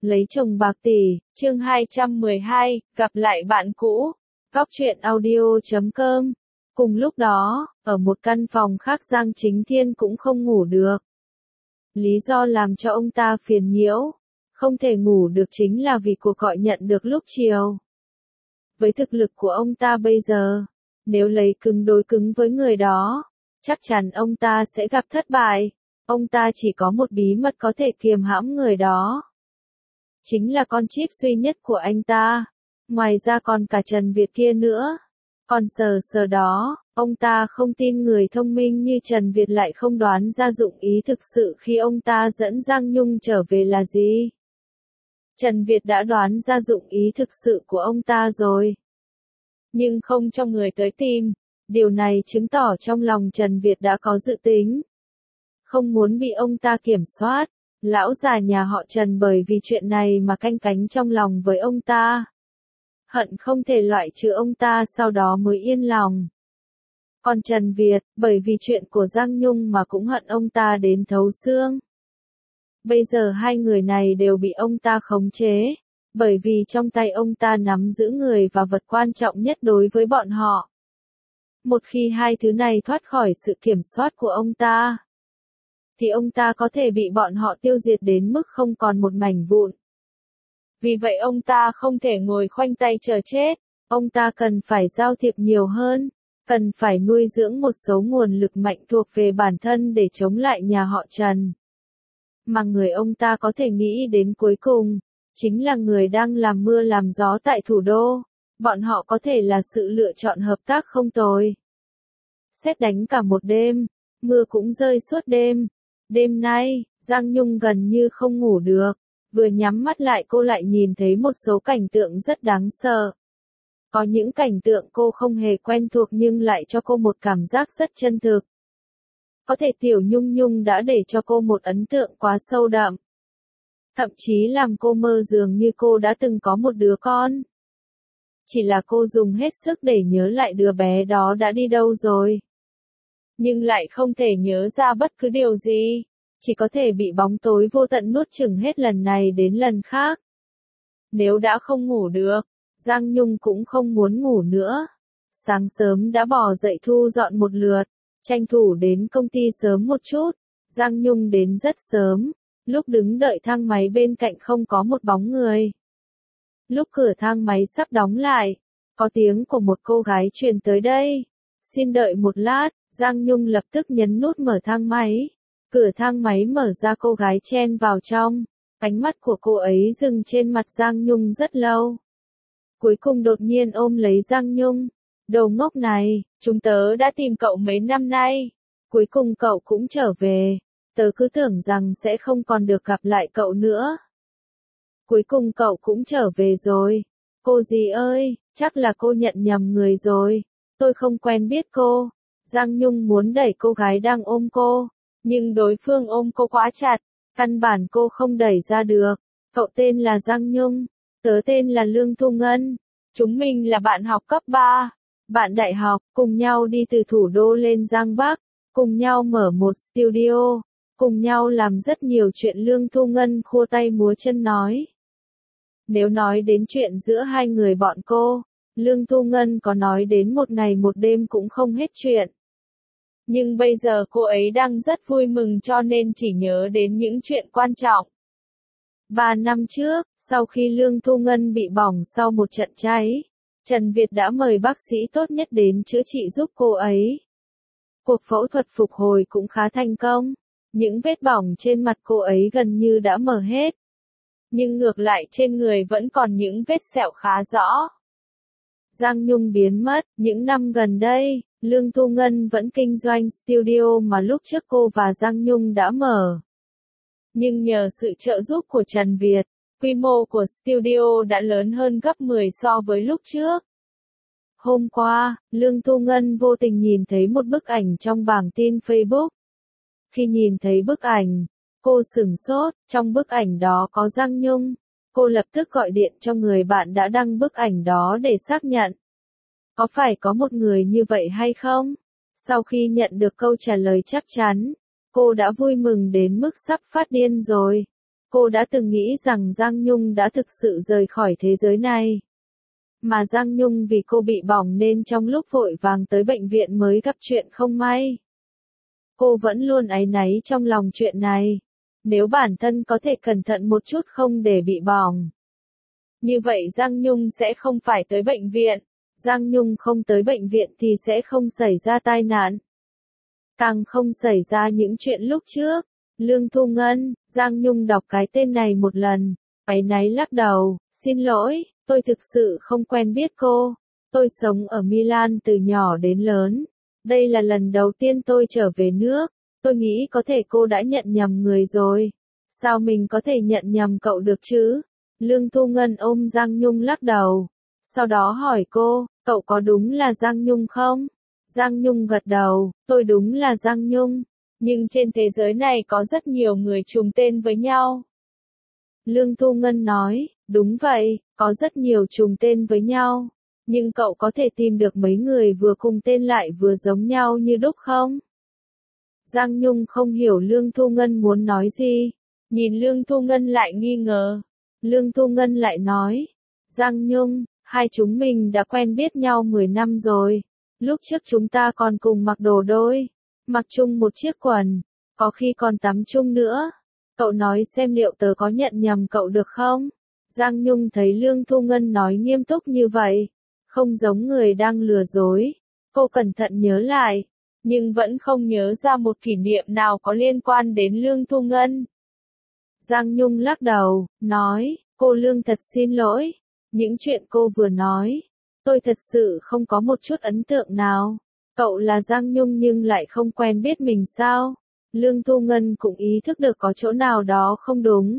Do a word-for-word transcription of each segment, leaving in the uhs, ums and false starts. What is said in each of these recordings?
Lấy chồng bạc tỷ, chương hai trăm mười hai, gặp lại bạn cũ. Góc truyện audio chấm com. Cùng lúc đó, ở một căn phòng khác Giang Chính Thiên cũng không ngủ được. Lý do làm cho ông ta phiền nhiễu, không thể ngủ được chính là vì cuộc gọi nhận được lúc chiều. Với thực lực của ông ta bây giờ, nếu lấy cứng đối cứng với người đó, chắc chắn ông ta sẽ gặp thất bại. Ông ta chỉ có một bí mật có thể kiềm hãm người đó. Chính là con chip duy nhất của anh ta. Ngoài ra còn cả Trần Việt kia nữa. Còn sờ sờ đó, ông ta không tin người thông minh như Trần Việt lại không đoán ra dụng ý thực sự khi ông ta dẫn Giang Nhung trở về là gì. Trần Việt đã đoán ra dụng ý thực sự của ông ta rồi. Nhưng không cho người tới tìm. Điều này chứng tỏ trong lòng Trần Việt đã có dự tính. Không muốn bị ông ta kiểm soát. Lão già nhà họ Trần bởi vì chuyện này mà canh cánh trong lòng với ông ta. Hận không thể loại trừ ông ta sau đó mới yên lòng. Còn Trần Việt, bởi vì chuyện của Giang Nhung mà cũng hận ông ta đến thấu xương. Bây giờ hai người này đều bị ông ta khống chế, bởi vì trong tay ông ta nắm giữ người và vật quan trọng nhất đối với bọn họ. Một khi hai thứ này thoát khỏi sự kiểm soát của ông ta, thì ông ta có thể bị bọn họ tiêu diệt đến mức không còn một mảnh vụn. Vì vậy ông ta không thể ngồi khoanh tay chờ chết, ông ta cần phải giao thiệp nhiều hơn, cần phải nuôi dưỡng một số nguồn lực mạnh thuộc về bản thân để chống lại nhà họ Trần. Mà người ông ta có thể nghĩ đến cuối cùng, chính là người đang làm mưa làm gió tại thủ đô, bọn họ có thể là sự lựa chọn hợp tác không tồi. Sét đánh cả một đêm, mưa cũng rơi suốt đêm. Đêm nay, Giang Nhung gần như không ngủ được, vừa nhắm mắt lại cô lại nhìn thấy một số cảnh tượng rất đáng sợ. Có những cảnh tượng cô không hề quen thuộc nhưng lại cho cô một cảm giác rất chân thực. Có thể Tiểu Nhung Nhung đã để cho cô một ấn tượng quá sâu đậm. Thậm chí làm cô mơ dường như cô đã từng có một đứa con. Chỉ là cô dùng hết sức để nhớ lại đứa bé đó đã đi đâu rồi. Nhưng lại không thể nhớ ra bất cứ điều gì, chỉ có thể bị bóng tối vô tận nuốt chửng hết lần này đến lần khác. Nếu đã không ngủ được, Giang Nhung cũng không muốn ngủ nữa. Sáng sớm đã bò dậy thu dọn một lượt, tranh thủ đến công ty sớm một chút. Giang Nhung đến rất sớm, lúc đứng đợi thang máy bên cạnh không có một bóng người. Lúc cửa thang máy sắp đóng lại, có tiếng của một cô gái truyền tới đây. Xin đợi một lát. Giang Nhung lập tức nhấn nút mở thang máy. Cửa thang máy mở ra, cô gái chen vào trong. Ánh mắt của cô ấy dừng trên mặt Giang Nhung rất lâu. Cuối cùng đột nhiên ôm lấy Giang Nhung. Đồ ngốc này, chúng tớ đã tìm cậu mấy năm nay. Cuối cùng cậu cũng trở về. Tớ cứ tưởng rằng sẽ không còn được gặp lại cậu nữa. Cuối cùng cậu cũng trở về rồi. Cô dì ơi, chắc là cô nhận nhầm người rồi. Tôi không quen biết cô. Giang Nhung muốn đẩy cô gái đang ôm cô, nhưng đối phương ôm cô quá chặt, căn bản cô không đẩy ra được. Cậu tên là Giang Nhung, tớ tên là Lương Thu Ngân, chúng mình là bạn học cấp ba, bạn đại học, cùng nhau đi từ thủ đô lên Giang Bắc, cùng nhau mở một studio, cùng nhau làm rất nhiều chuyện. Lương Thu Ngân khua tay múa chân nói. Nếu nói đến chuyện giữa hai người bọn cô, Lương Thu Ngân có nói đến một ngày một đêm cũng không hết chuyện. Nhưng bây giờ cô ấy đang rất vui mừng cho nên chỉ nhớ đến những chuyện quan trọng. Ba năm trước, sau khi Lương Thu Ngân bị bỏng sau một trận cháy, Trần Việt đã mời bác sĩ tốt nhất đến chữa trị giúp cô ấy. Cuộc phẫu thuật phục hồi cũng khá thành công. Những vết bỏng trên mặt cô ấy gần như đã mở hết. Nhưng ngược lại trên người vẫn còn những vết sẹo khá rõ. Giang Nhung biến mất, những năm gần đây, Lương Thu Ngân vẫn kinh doanh studio mà lúc trước cô và Giang Nhung đã mở. Nhưng nhờ sự trợ giúp của Trần Việt, quy mô của studio đã lớn hơn gấp mười so với lúc trước. Hôm qua, Lương Thu Ngân vô tình nhìn thấy một bức ảnh trong bảng tin Facebook. Khi nhìn thấy bức ảnh, cô sửng sốt, trong bức ảnh đó có Giang Nhung. Cô lập tức gọi điện cho người bạn đã đăng bức ảnh đó để xác nhận. Có phải có một người như vậy hay không? Sau khi nhận được câu trả lời chắc chắn, cô đã vui mừng đến mức sắp phát điên rồi. Cô đã từng nghĩ rằng Giang Nhung đã thực sự rời khỏi thế giới này. Mà Giang Nhung vì cô bị bỏng nên trong lúc vội vàng tới bệnh viện mới gặp chuyện không may. Cô vẫn luôn áy náy trong lòng chuyện này. Nếu bản thân có thể cẩn thận một chút không để bị bỏng, như vậy Giang Nhung sẽ không phải tới bệnh viện. Giang Nhung không tới bệnh viện thì sẽ không xảy ra tai nạn. Càng không xảy ra những chuyện lúc trước. Lương Thu Ngân, Giang Nhung đọc cái tên này một lần, áy náy lắc đầu, xin lỗi, tôi thực sự không quen biết cô. Tôi sống ở Milan từ nhỏ đến lớn. Đây là lần đầu tiên tôi trở về nước. Tôi nghĩ có thể cô đã nhận nhầm người rồi. Sao mình có thể nhận nhầm cậu được chứ? Lương Thu Ngân ôm Giang Nhung lắc đầu. Sau đó hỏi cô, cậu có đúng là Giang Nhung không? Giang Nhung gật đầu, tôi đúng là Giang Nhung. Nhưng trên thế giới này có rất nhiều người trùng tên với nhau. Lương Thu Ngân nói, đúng vậy, có rất nhiều trùng tên với nhau. Nhưng cậu có thể tìm được mấy người vừa cùng tên lại vừa giống nhau như đúc không? Giang Nhung không hiểu Lương Thu Ngân muốn nói gì. Nhìn Lương Thu Ngân lại nghi ngờ. Lương Thu Ngân lại nói, Giang Nhung, hai chúng mình đã quen biết nhau mười năm rồi. Lúc trước chúng ta còn cùng mặc đồ đôi. Mặc chung một chiếc quần, có khi còn tắm chung nữa. Cậu nói xem liệu tớ có nhận nhầm cậu được không? Giang Nhung thấy Lương Thu Ngân nói nghiêm túc như vậy, không giống người đang lừa dối. Cô cẩn thận nhớ lại, nhưng vẫn không nhớ ra một kỷ niệm nào có liên quan đến Lương Thu Ngân. Giang Nhung lắc đầu, nói, cô Lương thật xin lỗi. Những chuyện cô vừa nói, tôi thật sự không có một chút ấn tượng nào. Cậu là Giang Nhung nhưng lại không quen biết mình sao? Lương Thu Ngân cũng ý thức được có chỗ nào đó không đúng.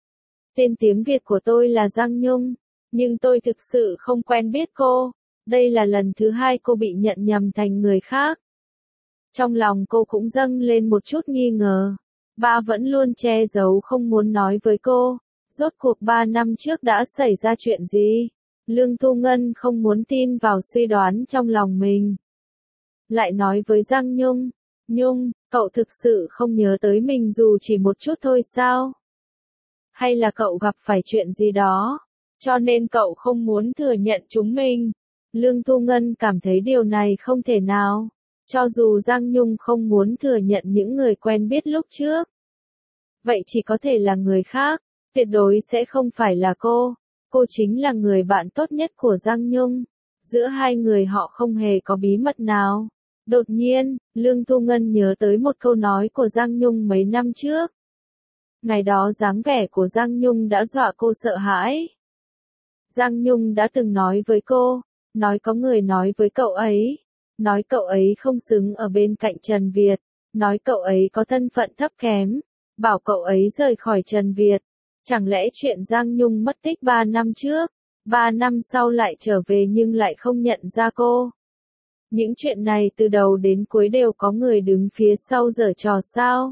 Tên tiếng Việt của tôi là Giang Nhung, nhưng tôi thực sự không quen biết cô. Đây là lần thứ hai cô bị nhận nhầm thành người khác. Trong lòng cô cũng dâng lên một chút nghi ngờ. Ba vẫn luôn che giấu không muốn nói với cô. Rốt cuộc ba năm trước đã xảy ra chuyện gì? Lương Thu Ngân không muốn tin vào suy đoán trong lòng mình. Lại nói với Giang Nhung, Nhung, cậu thực sự không nhớ tới mình dù chỉ một chút thôi sao? Hay là cậu gặp phải chuyện gì đó, cho nên cậu không muốn thừa nhận chúng mình? Lương Thu Ngân cảm thấy điều này không thể nào. Cho dù Giang Nhung không muốn thừa nhận những người quen biết lúc trước, vậy chỉ có thể là người khác, tuyệt đối sẽ không phải là cô. Cô chính là người bạn tốt nhất của Giang Nhung. Giữa hai người họ không hề có bí mật nào. Đột nhiên, Lương Thu Ngân nhớ tới một câu nói của Giang Nhung mấy năm trước. Ngày đó dáng vẻ của Giang Nhung đã dọa cô sợ hãi. Giang Nhung đã từng nói với cô, nói có người nói với cậu ấy, nói cậu ấy không xứng ở bên cạnh Trần Việt, nói cậu ấy có thân phận thấp kém, bảo cậu ấy rời khỏi Trần Việt. Chẳng lẽ chuyện Giang Nhung mất tích ba năm trước, ba năm sau lại trở về nhưng lại không nhận ra cô? Những chuyện này từ đầu đến cuối đều có người đứng phía sau giở trò sao?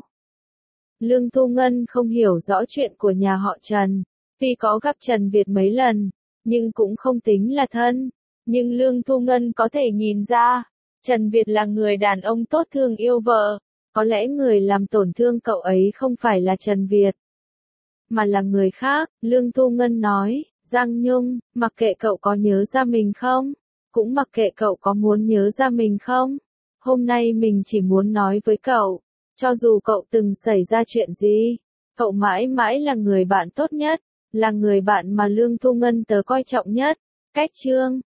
Lương Thu Ngân không hiểu rõ chuyện của nhà họ Trần. Tuy có gặp Trần Việt mấy lần, nhưng cũng không tính là thân. Nhưng Lương Thu Ngân có thể nhìn ra, Trần Việt là người đàn ông tốt thương yêu vợ. Có lẽ người làm tổn thương cậu ấy không phải là Trần Việt, mà là người khác. Lương Thu Ngân nói, Giang Nhung, mặc kệ cậu có nhớ ra mình không, cũng mặc kệ cậu có muốn nhớ ra mình không, hôm nay mình chỉ muốn nói với cậu, cho dù cậu từng xảy ra chuyện gì, cậu mãi mãi là người bạn tốt nhất, là người bạn mà Lương Thu Ngân tớ coi trọng nhất. Cách chương